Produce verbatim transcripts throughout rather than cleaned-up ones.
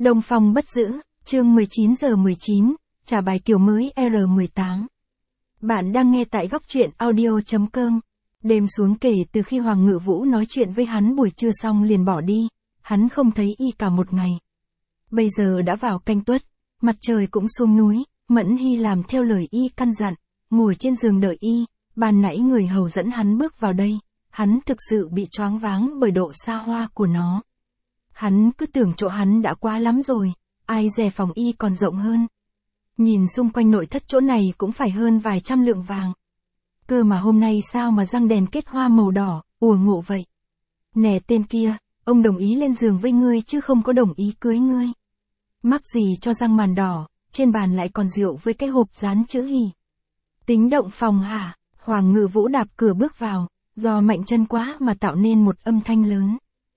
Đông Phong bất giữ, chương mười chín giờ mười chín, trả bài kiểu mới R mười tám. Bạn đang nghe tại góc truyện audio.com. Đêm xuống kể từ khi Hoàng Ngự Vũ nói chuyện với hắn buổi trưa xong liền bỏ đi, hắn không thấy y cả một ngày. Bây giờ đã vào canh tuất, mặt trời cũng xuống núi, Mẫn Hy làm theo lời y căn dặn, ngồi trên giường đợi y, ban nãy người hầu dẫn hắn bước vào đây, hắn thực sự bị choáng váng bởi độ xa hoa của nó. Hắn cứ tưởng chỗ hắn đã quá lắm rồi, ai dè phòng y còn rộng hơn. Nhìn xung quanh nội thất chỗ này cũng phải hơn vài trăm lượng vàng. Cơ mà hôm nay sao mà răng đèn kết hoa màu đỏ, ùa ngộ vậy. Nè tên kia, ông đồng ý lên giường với ngươi chứ không có đồng ý cưới ngươi. Mắc gì cho răng màn đỏ, trên bàn lại còn rượu với cái hộp dán chữ hỉ. Tính động phòng hả? Hoàng Ngự Vũ đạp cửa bước vào, do mạnh chân quá mà tạo nên một âm thanh lớn.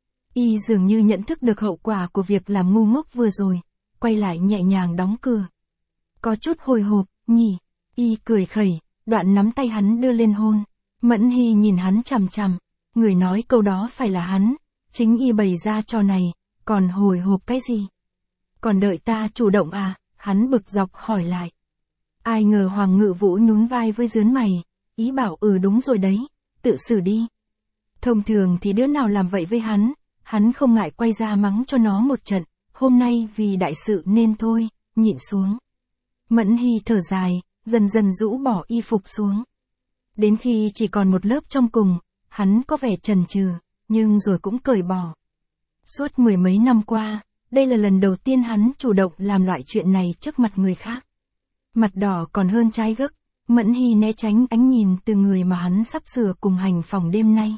Y dường như nhận thức được hậu quả của việc làm ngu ngốc vừa rồi, quay lại nhẹ nhàng đóng cửa. Có chút hồi hộp, nhỉ? Y cười khẩy, đoạn nắm tay hắn đưa lên hôn. Mẫn Hy nhìn hắn chằm chằm, người nói câu đó phải là hắn, chính y bày ra trò này, còn hồi hộp cái gì? Còn đợi ta chủ động à? Hắn bực dọc hỏi lại. Ai ngờ Hoàng Ngự Vũ nhún vai với dướn mày, ý bảo ừ đúng rồi đấy, tự xử đi. Thông thường thì đứa nào làm vậy với hắn, hắn không ngại quay ra mắng cho nó một trận, hôm nay vì đại sự nên thôi, nhịn xuống. Mẫn Hy thở dài, dần dần rũ bỏ y phục xuống. Đến khi chỉ còn một lớp trong cùng, hắn có vẻ chần chừ, nhưng rồi cũng cởi bỏ. Suốt mười mấy năm qua, đây là lần đầu tiên hắn chủ động làm loại chuyện này trước mặt người khác. Mặt đỏ còn hơn trái gấc, Mẫn Hy né tránh ánh nhìn từ người mà hắn sắp sửa cùng hành phòng đêm nay.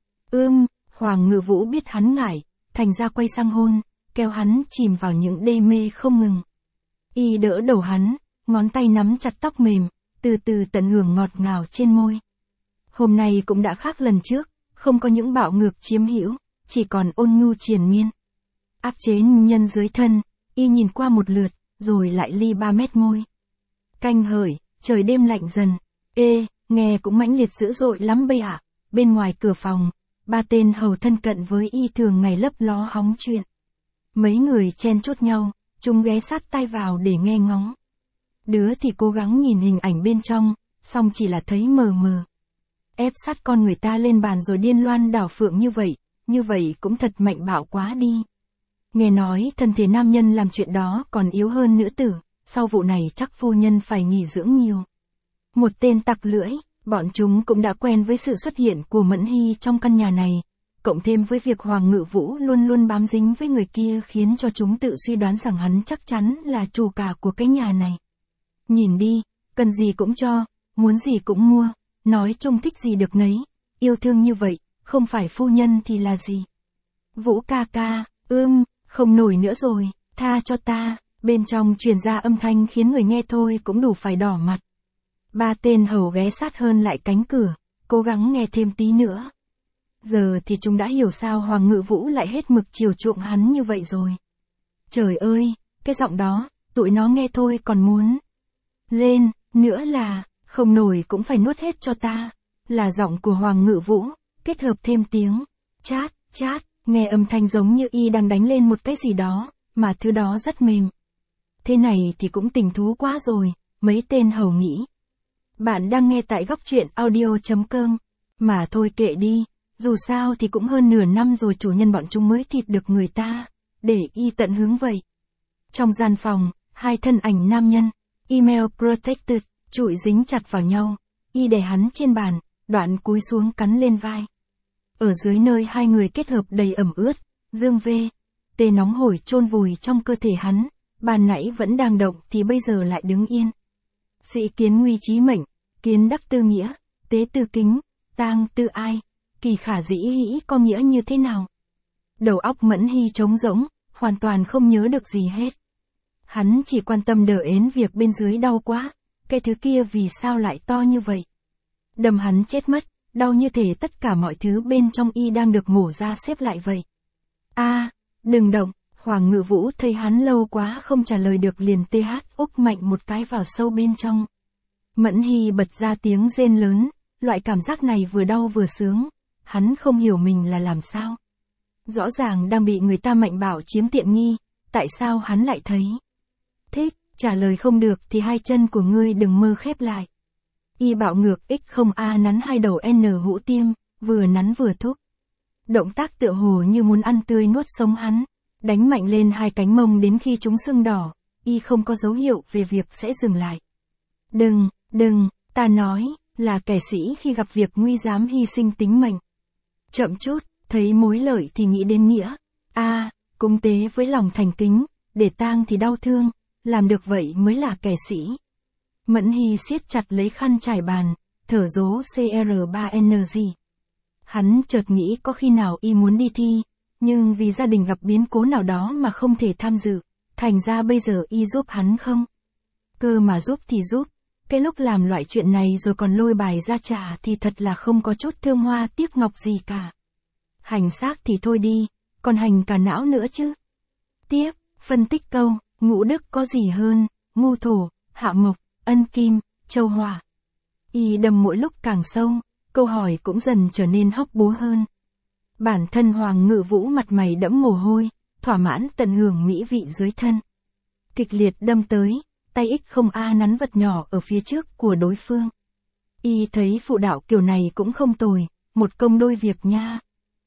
Ưm, Hoàng Ngự Vũ biết hắn ngại, thành ra quay sang hôn, kéo hắn chìm vào những đê mê không ngừng. Y đỡ đầu hắn, ngón tay nắm chặt tóc mềm, từ từ tận hưởng ngọt ngào trên môi. Hôm nay cũng đã khác lần trước, không có những bạo ngược chiếm hữu, chỉ còn ôn nhu triền miên. Áp chế nhân dưới thân, y nhìn qua một lượt, rồi lại ly ba mét môi. Canh hởi, trời đêm lạnh dần. Ê, nghe cũng mãnh liệt dữ dội lắm bây ạ. Bên ngoài cửa phòng, ba tên hầu thân cận với y thường ngày lấp ló hóng chuyện. Mấy người chen chốt nhau, chúng ghé sát tai vào để nghe ngóng. Đứa thì cố gắng nhìn hình ảnh bên trong, song chỉ là thấy mờ mờ. Ép sát con người ta lên bàn rồi điên loan đảo phượng như vậy, như vậy cũng thật mạnh bạo quá đi. Nghe nói thân thể nam nhân làm chuyện đó còn yếu hơn nữ tử, sau vụ này chắc phu nhân phải nghỉ dưỡng nhiều. Một tên tặc lưỡi, bọn chúng cũng đã quen với sự xuất hiện của Mẫn Hy trong căn nhà này, cộng thêm với việc Hoàng Ngự Vũ luôn luôn bám dính với người kia khiến cho chúng tự suy đoán rằng hắn chắc chắn là chủ cả của cái nhà này. Nhìn đi, cần gì cũng cho, muốn gì cũng mua, nói chung thích gì được nấy, yêu thương như vậy, không phải phu nhân thì là gì. Vũ ca ca, ưm, không nổi nữa rồi, tha cho ta, bên trong truyền ra âm thanh khiến người nghe thôi cũng đủ phải đỏ mặt. Ba tên hầu ghé sát hơn lại cánh cửa, cố gắng nghe thêm tí nữa. Giờ thì chúng đã hiểu sao Hoàng Ngự Vũ lại hết mực chiều chuộng hắn như vậy rồi. Trời ơi, cái giọng đó, tụi nó nghe thôi còn muốn lên, nữa là, không nổi cũng phải nuốt hết cho ta, là giọng của Hoàng Ngự Vũ, kết hợp thêm tiếng chát, chát, nghe âm thanh giống như y đang đánh lên một cái gì đó, mà thứ đó rất mềm. Thế này thì cũng tình thú quá rồi, mấy tên hầu nghĩ. Bạn đang nghe tại góc truyện audio.com, mà thôi kệ đi, dù sao thì cũng hơn nửa năm rồi chủ nhân bọn chúng mới thịt được người ta, để y tận hứng vậy. Trong gian phòng, hai thân ảnh nam nhân, email protected, trụi dính chặt vào nhau, y đè hắn trên bàn, đoạn cúi xuống cắn lên vai. Ở dưới nơi hai người kết hợp đầy ẩm ướt, dương vê, tê nóng hổi chôn vùi trong cơ thể hắn, ban nãy vẫn đang động thì bây giờ lại đứng yên. Sĩ kiến nguy chí mệnh, kiến đắc tư nghĩa, tế tư kính, tang tư ai, kỳ khả dĩ hĩ có nghĩa như thế nào? Đầu óc Mẫn Hy trống rỗng, hoàn toàn không nhớ được gì hết. Hắn chỉ quan tâm đờ ến việc bên dưới đau quá, cái thứ kia vì sao lại to như vậy? Đâm hắn chết mất, đau như thể tất cả mọi thứ bên trong y đang được mổ ra xếp lại vậy. A, à, đừng động, Hoàng Ngự Vũ thấy hắn lâu quá không trả lời được liền tê hát úp mạnh một cái vào sâu bên trong. Mẫn Hy bật ra tiếng rên lớn, loại cảm giác này vừa đau vừa sướng, hắn không hiểu mình là làm sao. Rõ ràng đang bị người ta mạnh bạo chiếm tiện nghi, tại sao hắn lại thấy. Thích, trả lời không được thì hai chân của ngươi đừng mơ khép lại. Y bạo ngược x không a nắn hai đầu N hũ tiêm, vừa nắn vừa thúc. Động tác tựa hồ như muốn ăn tươi nuốt sống hắn, đánh mạnh lên hai cánh mông đến khi chúng sưng đỏ, Y không có dấu hiệu về việc sẽ dừng lại. Đừng, đừng, ta nói, là kẻ sĩ khi gặp việc nguy dám hy sinh tính mệnh. Chậm chút, thấy mối lợi thì nghĩ đến nghĩa. A, à, cúng tế với lòng thành kính, để tang thì đau thương, làm được vậy mới là kẻ sĩ. Mẫn Hy siết chặt lấy khăn trải bàn, thở dố C R ba N G. Hắn chợt nghĩ có khi nào Y muốn đi thi, nhưng vì gia đình gặp biến cố nào đó mà không thể tham dự, thành ra bây giờ Y giúp hắn không? Cơ mà giúp thì giúp, cái lúc làm loại chuyện này rồi còn lôi bài ra trả thì thật là không có chút thương hoa tiếc ngọc gì cả. Hành xác thì thôi đi, còn hành cả não nữa chứ. Tiếp, phân tích câu, ngũ đức có gì hơn, ngu thổ, hạ mộc, ân kim, châu hỏa. Y đâm mỗi lúc càng sâu, câu hỏi cũng dần trở nên hóc búa hơn. Bản thân Hoàng Ngự Vũ mặt mày đẫm mồ hôi, thỏa mãn tận hưởng mỹ vị dưới thân. Kịch liệt đâm tới, tay x không a nắn vật nhỏ ở phía trước của đối phương. Y thấy phụ đạo kiểu này cũng không tồi, một công đôi việc nha.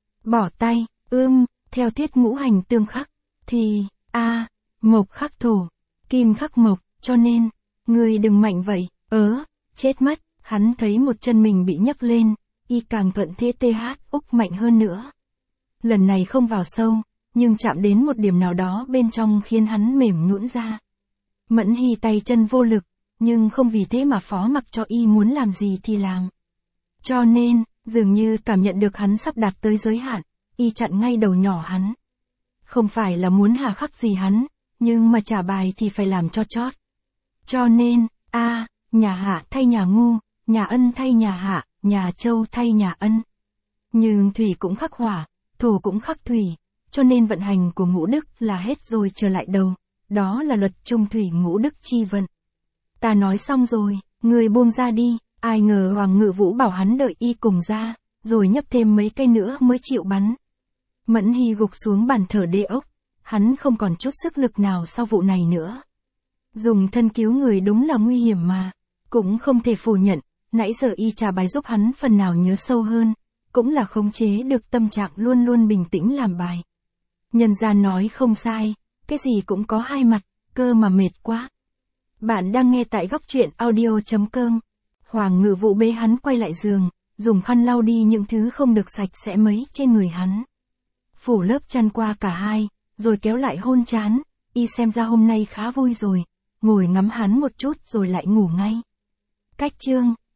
Bỏ tay, ưm, theo thiết ngũ hành tương khắc, thì, a, mộc khắc thổ, kim khắc mộc, cho nên, ngươi đừng mạnh vậy, ớ, chết mất, hắn thấy một chân mình bị nhấc lên, Y càng thuận thế th úc mạnh hơn nữa. Lần này không vào sâu, nhưng chạm đến một điểm nào đó bên trong khiến hắn mềm nhũn ra. Mẫn Hy tay chân vô lực, nhưng không vì thế mà phó mặc cho Y muốn làm gì thì làm. Cho nên, dường như cảm nhận được hắn sắp đạt tới giới hạn, Y chặn ngay đầu nhỏ hắn. Không phải là muốn hà khắc gì hắn, nhưng mà trả bài thì phải làm cho chót. Cho nên, a, à, nhà Hạ thay nhà Ngu, nhà Ân thay nhà Hạ, nhà Châu thay nhà Ân. Nhưng thủy cũng khắc hỏa, thổ cũng khắc thủy, cho nên vận hành của ngũ đức là hết rồi trở lại đầu. Đó là luật trung thủy ngũ đức chi vận. Ta nói xong rồi, người buông ra đi, ai ngờ Hoàng Ngự Vũ bảo hắn đợi Y cùng ra, rồi nhấp thêm mấy cây nữa mới chịu bắn. Mẫn Hy gục xuống bàn thở đê ốc, hắn không còn chút sức lực nào sau vụ này nữa. Dùng thân cứu người đúng là nguy hiểm mà, cũng không thể phủ nhận, nãy giờ Y trả bài giúp hắn phần nào nhớ sâu hơn, cũng là khống chế được tâm trạng luôn luôn bình tĩnh làm bài. Nhân gian nói không sai, cái gì cũng có hai mặt, cơ mà mệt quá. Bạn đang nghe tại góc truyện audio chấm com. Hoàng Ngự Vũ bế hắn quay lại giường, dùng khăn lau đi những thứ không được sạch sẽ mấy trên người hắn. Phủ lớp chăn qua cả hai, rồi kéo lại hôn trán, Y xem ra hôm nay khá vui rồi, ngồi ngắm hắn một chút rồi lại ngủ ngay. Cách chương